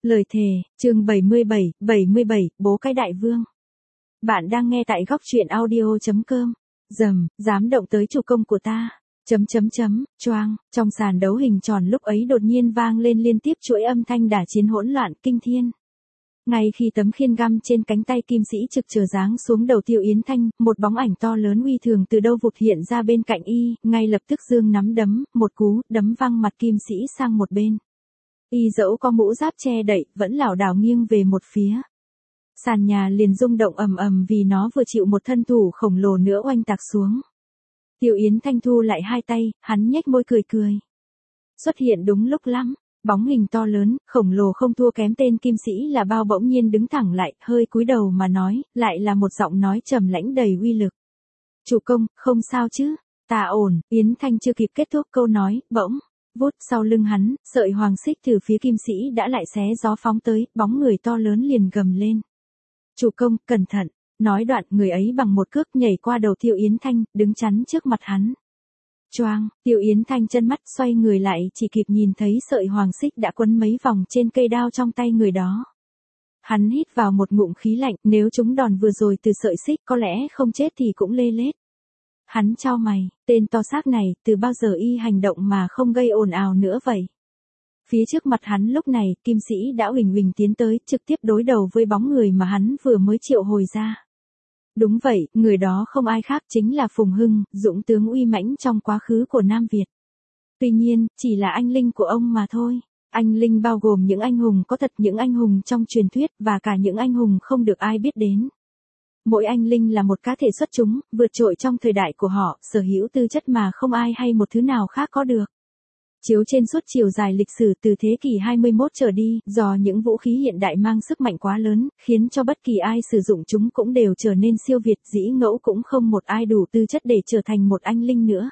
Lời thề, chương 77, bố cái đại vương. Bạn đang nghe tại góc truyện audio.com. Dám động tới chủ công của ta. Choang, trong sàn đấu hình tròn lúc ấy đột nhiên vang lên liên tiếp chuỗi âm thanh đả chiến hỗn loạn kinh thiên. Ngay khi tấm khiên găm trên cánh tay kim sĩ trực chờ giáng xuống đầu Tiêu Yến Thanh, một bóng ảnh to lớn uy thường từ đâu vụt hiện ra bên cạnh y, ngay lập tức giương nắm đấm, một cú đấm văng mặt kim sĩ sang một bên. Y dẫu có mũ giáp che đậy, vẫn lảo đảo nghiêng về một phía. Sàn nhà liền rung động ầm ầm vì nó vừa chịu một thân thủ khổng lồ nữa oanh tạc xuống. Tiêu Yến Thanh thu lại hai tay, hắn nhếch môi cười. Xuất hiện đúng lúc lắm, bóng hình to lớn, khổng lồ không thua kém tên kim sĩ là bao bỗng nhiên đứng thẳng lại, hơi cúi đầu mà nói, lại là một giọng nói trầm lãnh đầy uy lực. Chủ công, không sao chứ? Ta ổn. Yến Thanh chưa kịp kết thúc câu nói, bỗng vút sau lưng hắn, sợi hoàng xích từ phía kim sĩ đã lại xé gió phóng tới, bóng người to lớn liền gầm lên. Chủ công, cẩn thận. Nói đoạn, người ấy bằng một cước nhảy qua đầu Tiêu Yến Thanh, đứng chắn trước mặt hắn. Choang, Tiêu Yến Thanh chân mắt xoay người lại, chỉ kịp nhìn thấy sợi hoàng xích đã quấn mấy vòng trên cây đao trong tay người đó. Hắn hít vào một ngụm khí lạnh, nếu chúng đòn vừa rồi từ sợi xích có lẽ không chết thì cũng lê lết. Hắn chau mày, tên to xác này, từ bao giờ y hành động mà không gây ồn ào nữa vậy? Phía trước mặt hắn lúc này, kim sĩ đã huỳnh tiến tới, trực tiếp đối đầu với bóng người mà hắn vừa mới triệu hồi ra. Đúng vậy, người đó không ai khác chính là Phùng Hưng, dũng tướng uy mãnh trong quá khứ của Nam Việt. Tuy nhiên, chỉ là anh linh của ông mà thôi. Anh linh bao gồm những anh hùng có thật, những anh hùng trong truyền thuyết, và cả những anh hùng không được ai biết đến. Mỗi anh linh là một cá thể xuất chúng, vượt trội trong thời đại của họ, sở hữu tư chất mà không ai hay một thứ nào khác có được. Chiếu trên suốt chiều dài lịch sử từ thế kỷ 21 trở đi, do những vũ khí hiện đại mang sức mạnh quá lớn, khiến cho bất kỳ ai sử dụng chúng cũng đều trở nên siêu việt, dĩ ngẫu cũng không một ai đủ tư chất để trở thành một anh linh nữa.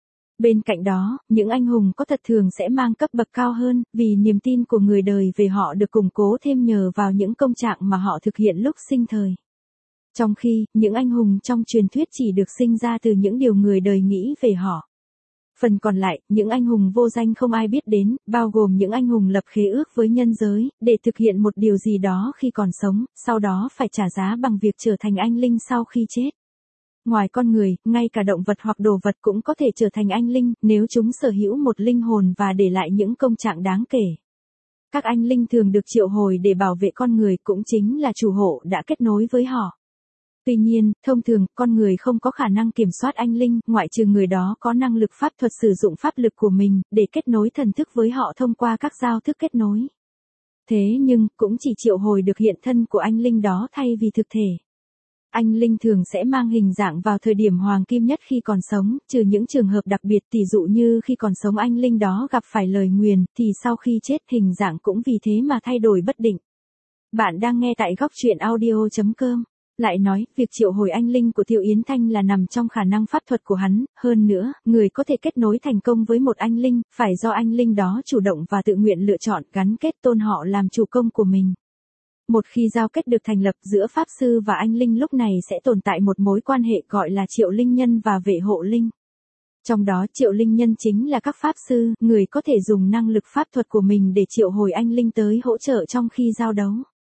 Bên cạnh đó, những anh hùng có thật thường sẽ mang cấp bậc cao hơn, vì niềm tin của người đời về họ được củng cố thêm nhờ vào những công trạng mà họ thực hiện lúc sinh thời. Trong khi, những anh hùng trong truyền thuyết chỉ được sinh ra từ những điều người đời nghĩ về họ. Phần còn lại, những anh hùng vô danh không ai biết đến, bao gồm những anh hùng lập khế ước với nhân giới, để thực hiện một điều gì đó khi còn sống, sau đó phải trả giá bằng việc trở thành anh linh sau khi chết. Ngoài con người, ngay cả động vật hoặc đồ vật cũng có thể trở thành anh linh, nếu chúng sở hữu một linh hồn và để lại những công trạng đáng kể. Các anh linh thường được triệu hồi để bảo vệ con người, cũng chính là chủ hộ đã kết nối với họ. Tuy nhiên, thông thường, con người không có khả năng kiểm soát anh linh, ngoại trừ người đó có năng lực pháp thuật sử dụng pháp lực của mình, để kết nối thần thức với họ thông qua các giao thức kết nối. Thế nhưng, cũng chỉ triệu hồi được hiện thân của anh linh đó thay vì thực thể. Anh linh thường sẽ mang hình dạng vào thời điểm hoàng kim nhất khi còn sống, trừ những trường hợp đặc biệt, tỷ dụ như khi còn sống anh linh đó gặp phải lời nguyền, thì sau khi chết hình dạng cũng vì thế mà thay đổi bất định. Bạn đang nghe tại góc truyện audio.com. Lại nói, việc triệu hồi anh linh của Tiêu Yến Thanh là nằm trong khả năng pháp thuật của hắn, hơn nữa, người có thể kết nối thành công với một anh linh, phải do anh linh đó chủ động và tự nguyện lựa chọn gắn kết tôn họ làm chủ công của mình. Một khi giao kết được thành lập giữa pháp sư và anh linh lúc này sẽ tồn tại một mối quan hệ gọi là triệu linh nhân và vệ hộ linh. Trong đó triệu linh nhân chính là các pháp sư, người có thể dùng năng lực pháp thuật của mình để triệu hồi anh linh tới hỗ trợ trong khi giao đấu.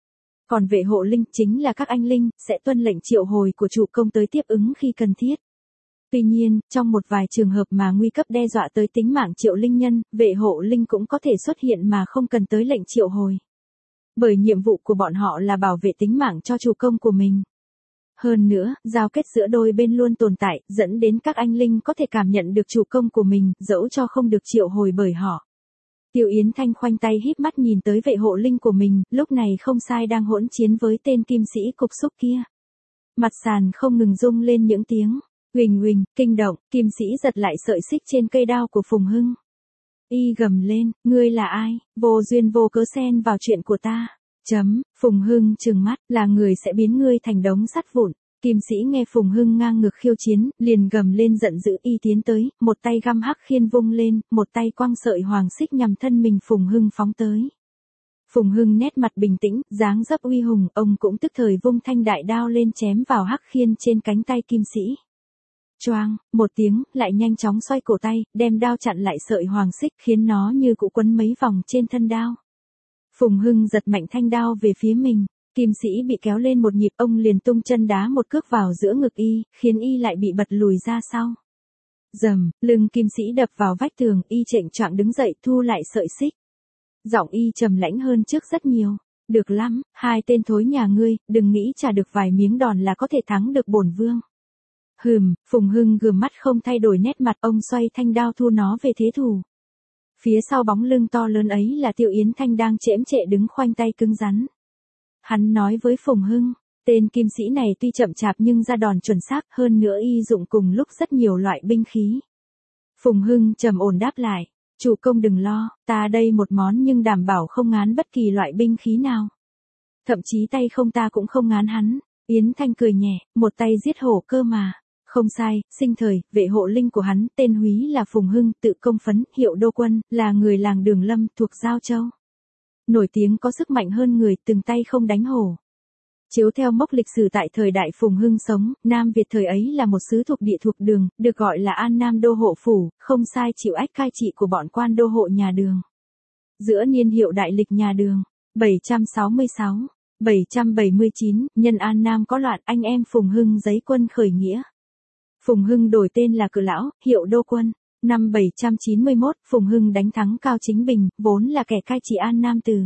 Còn vệ hộ linh chính là các anh linh, sẽ tuân lệnh triệu hồi của chủ công tới tiếp ứng khi cần thiết. Tuy nhiên, trong một vài trường hợp mà nguy cấp đe dọa tới tính mạng triệu linh nhân, vệ hộ linh cũng có thể xuất hiện mà không cần tới lệnh triệu hồi. Bởi nhiệm vụ của bọn họ là bảo vệ tính mạng cho chủ công của mình. Hơn nữa, giao kết giữa đôi bên luôn tồn tại, dẫn đến các anh linh có thể cảm nhận được chủ công của mình, dẫu cho không được triệu hồi bởi họ. Tiêu Yến Thanh khoanh tay híp mắt nhìn tới vệ hộ linh của mình, lúc này không sai đang hỗn chiến với tên kim sĩ cục xúc kia. Mặt sàn không ngừng rung lên những tiếng huỳnh, kinh động, kim sĩ giật lại sợi xích trên cây đao của Phùng Hưng. Y gầm lên, ngươi là ai, vô duyên vô cớ xen vào chuyện của ta. Phùng Hưng trừng mắt, là người sẽ biến ngươi thành đống sắt vụn. Kim sĩ nghe Phùng Hưng ngang ngược khiêu chiến, liền gầm lên giận dữ, y tiến tới, một tay găm hắc khiên vung lên, một tay quăng sợi hoàng xích nhằm thân mình Phùng Hưng phóng tới. Phùng Hưng nét mặt bình tĩnh, dáng dấp uy hùng, ông cũng tức thời vung thanh đại đao lên chém vào hắc khiên trên cánh tay kim sĩ. Choang, một tiếng, lại nhanh chóng xoay cổ tay, đem đao chặn lại sợi hoàng xích, khiến nó như cụ quấn mấy vòng trên thân đao. Phùng Hưng giật mạnh thanh đao về phía mình. Kim sĩ bị kéo lên một nhịp, ông liền tung chân đá một cước vào giữa ngực y, khiến y lại bị bật lùi ra sau. Rầm, lưng kim sĩ đập vào vách tường, y chệnh choạng đứng dậy thu lại sợi xích. Giọng y trầm lãnh hơn trước rất nhiều. Được lắm, hai tên thối nhà ngươi, đừng nghĩ trả được vài miếng đòn là có thể thắng được bổn vương. Phùng Hưng gườm mắt không thay đổi nét mặt, ông xoay thanh đao thu nó về thế thủ. Phía sau bóng lưng to lớn ấy là Tiêu Yến Thanh đang chễm chệ đứng khoanh tay cứng rắn. Hắn nói với Phùng Hưng, tên kim sĩ này tuy chậm chạp nhưng ra đòn chuẩn xác, hơn nữa y dụng cùng lúc rất nhiều loại binh khí. Phùng Hưng trầm ổn đáp lại, chủ công đừng lo, ta đây một món nhưng đảm bảo không ngán bất kỳ loại binh khí nào. Thậm chí tay không ta cũng không ngán hắn. Yến Thanh cười nhẹ, một tay giết hổ cơ mà. Không sai, sinh thời, vệ hộ linh của hắn, tên húy là Phùng Hưng, tự công phấn, hiệu đô quân, là người làng Đường Lâm, thuộc Giao Châu. Nổi tiếng có sức mạnh hơn người, từng tay không đánh hổ. Chiếu theo mốc lịch sử tại thời đại Phùng Hưng sống, Nam Việt thời ấy là một xứ thuộc địa thuộc Đường, được gọi là An Nam Đô Hộ Phủ, không sai chịu ách cai trị của bọn quan đô hộ nhà Đường. Giữa niên hiệu đại lịch nhà Đường, 766, 779, nhân An Nam có loạn, anh em Phùng Hưng giấy quân khởi nghĩa. Phùng Hưng đổi tên là Cử Lão, hiệu đô quân. Năm 791, Phùng Hưng đánh thắng Cao Chính Bình, vốn là kẻ cai trị An Nam từ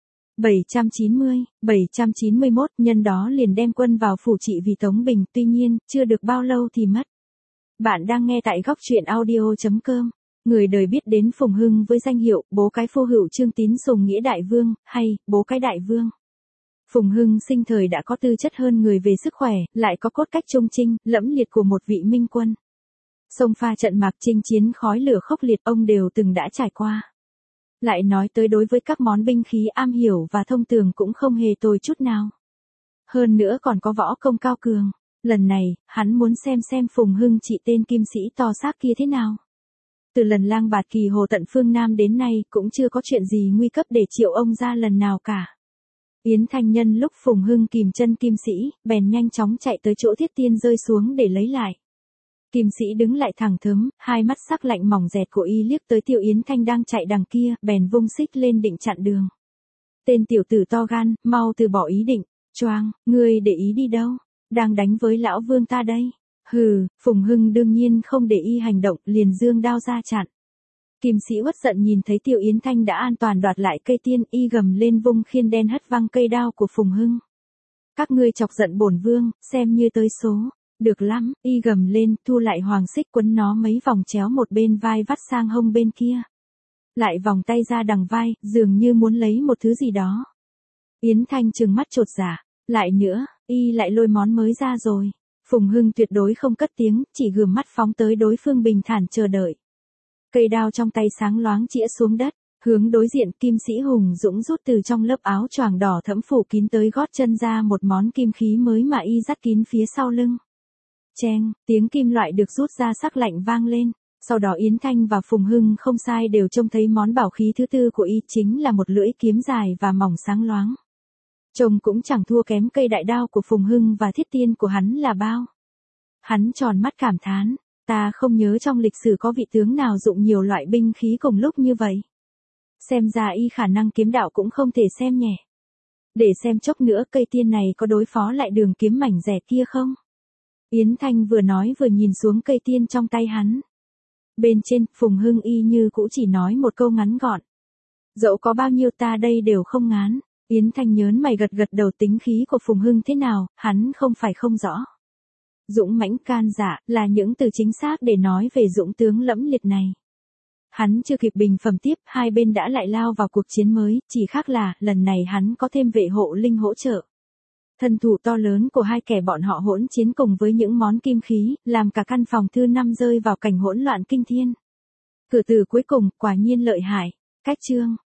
791, nhân đó liền đem quân vào phủ trị vì Tống Bình, tuy nhiên, chưa được bao lâu thì mất. Bạn đang nghe tại góc truyện audio.com. Người đời biết đến Phùng Hưng với danh hiệu, bố cái phô hữu Trương Tín Sùng nghĩa đại vương, hay, bố cái đại vương. Phùng Hưng sinh thời đã có tư chất hơn người về sức khỏe, lại có cốt cách trung trinh, lẫm liệt của một vị minh quân. Sông pha trận mạc chinh chiến khói lửa khốc liệt ông đều từng đã trải qua. Lại nói tới đối với các món binh khí am hiểu và thông tường cũng không hề tồi chút nào. Hơn nữa còn có võ công cao cường. Lần này, hắn muốn xem Phùng Hưng trị tên kim sĩ to xác kia thế nào. Từ lần lang bạt kỳ hồ tận phương Nam đến nay cũng chưa có chuyện gì nguy cấp để triệu ông ra lần nào cả. Yến Thanh nhân lúc Phùng Hưng kìm chân kim sĩ, bèn nhanh chóng chạy tới chỗ Thiết Tiên rơi xuống để lấy lại. Kim sĩ đứng lại thẳng thớm, hai mắt sắc lạnh mỏng dẹt của y liếc tới Tiêu Yến Thanh đang chạy đằng kia, bèn vung xích lên định chặn đường. Tên tiểu tử to gan, mau từ bỏ ý định. Choang, ngươi để ý đi đâu? Đang đánh với lão vương ta đây. Phùng Hưng đương nhiên không để y hành động, liền giương đao ra chặn. Kim sĩ uất giận nhìn thấy Tiêu Yến Thanh đã an toàn đoạt lại cây tiên, y gầm lên vung khiên đen hất văng cây đao của Phùng Hưng. Các ngươi chọc giận bổn vương, xem như tới số. Được lắm, y gầm lên, thu lại hoàng xích quấn nó mấy vòng chéo một bên vai vắt sang hông bên kia. Lại vòng tay ra đằng vai, dường như muốn lấy một thứ gì đó. Yến Thanh trừng mắt chột dạ, lại nữa, y lại lôi món mới ra rồi. Phùng Hưng tuyệt đối không cất tiếng, chỉ gườm mắt phóng tới đối phương bình thản chờ đợi. Cây đao trong tay sáng loáng chĩa xuống đất, hướng đối diện kim sĩ hùng dũng rút từ trong lớp áo choàng đỏ thẫm phủ kín tới gót chân ra một món kim khí mới mà y dắt kín phía sau lưng. Cheng, tiếng kim loại được rút ra sắc lạnh vang lên, sau đó Yến Thanh và Phùng Hưng không sai đều trông thấy món bảo khí thứ tư của y chính là một lưỡi kiếm dài và mỏng sáng loáng. Trông cũng chẳng thua kém cây đại đao của Phùng Hưng và thiết tiên của hắn là bao. Hắn tròn mắt cảm thán, ta không nhớ trong lịch sử có vị tướng nào dụng nhiều loại binh khí cùng lúc như vậy. Xem ra y khả năng kiếm đạo cũng không thể xem nhẹ. Để xem chốc nữa cây tiên này có đối phó lại đường kiếm mảnh rẻ kia không? Yến Thanh vừa nói vừa nhìn xuống cây tiên trong tay hắn. Bên trên, Phùng Hưng y như cũ chỉ nói một câu ngắn gọn. Dẫu có bao nhiêu ta đây đều không ngán. Yến Thanh nhớn mày gật gật đầu, tính khí của Phùng Hưng thế nào, hắn không phải không rõ. Dũng mãnh can dạ, là những từ chính xác để nói về dũng tướng lẫm liệt này. Hắn chưa kịp bình phẩm tiếp, hai bên đã lại lao vào cuộc chiến mới, chỉ khác là, lần này hắn có thêm vệ hộ linh hỗ trợ. Thân thủ to lớn của hai kẻ bọn họ hỗn chiến cùng với những món kim khí, làm cả căn phòng thư 5 rơi vào cảnh hỗn loạn kinh thiên. Cử từ cuối cùng, quả nhiên lợi hại. Cách chương.